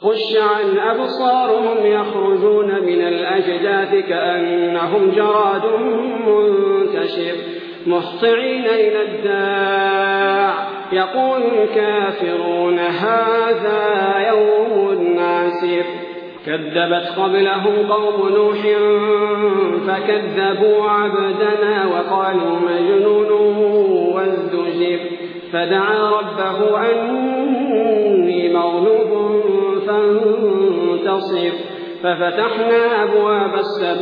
خش عن أبصارهم يخرجون من الأجداث كأنهم جراد منتشر مهطعين إلى الداع يقول الكافرون هذا يوم عسير كذبت قبلهم قوم نوح فكذبوا عبدنا وقالوا مجنون وازدجر فدعا ربه أني مغلوب فانتصر ففتحنا أبواب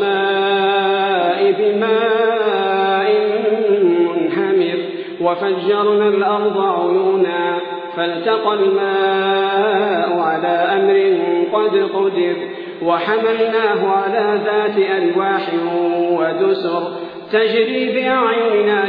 السماء بماء منهمر وفجرنا الأرض عيونا فالتقى الماء على أمر قد قدر وحملناه على ذات ألواح ودسر تجري بأعيننا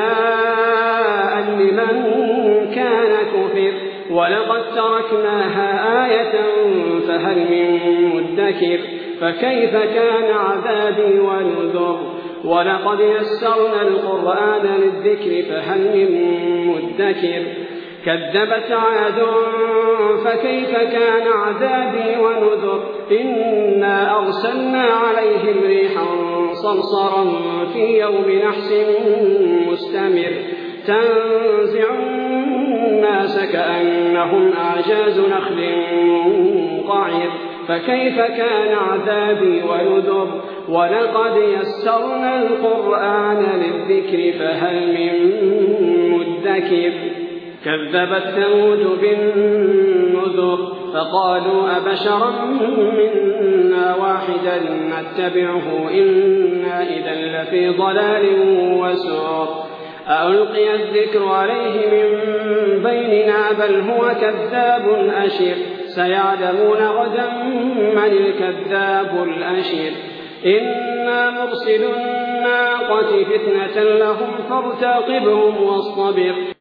جزاء لمن كان كفر ولقد تركناها آية فهل من مدكر فكيف كان عذابي ونذر ولقد يسرنا القرآن للذكر فهل من مدكر كذبت عاد فكيف كان عذابي ونذر إنا أرسلنا عليهم ريحا صرصرا في يوم نحس مستمر تنزع الناس كأنهم أعجاز نخل منقعر فكيف كان عذابي ونذر ولقد يسرنا القرآن للذكر فهل من مدكر كذبت ثمود بالنذر فقالوا أبشرا منا واحدا نتبعه إنا إذا لفي ضلال وسعر ألقي الذكر عليه من بيننا بل هو كذاب أشر سيعلمون غدا من الكذاب الأشر إنا مرسل الناقة فتنة لهم فارتقبهم واصطبر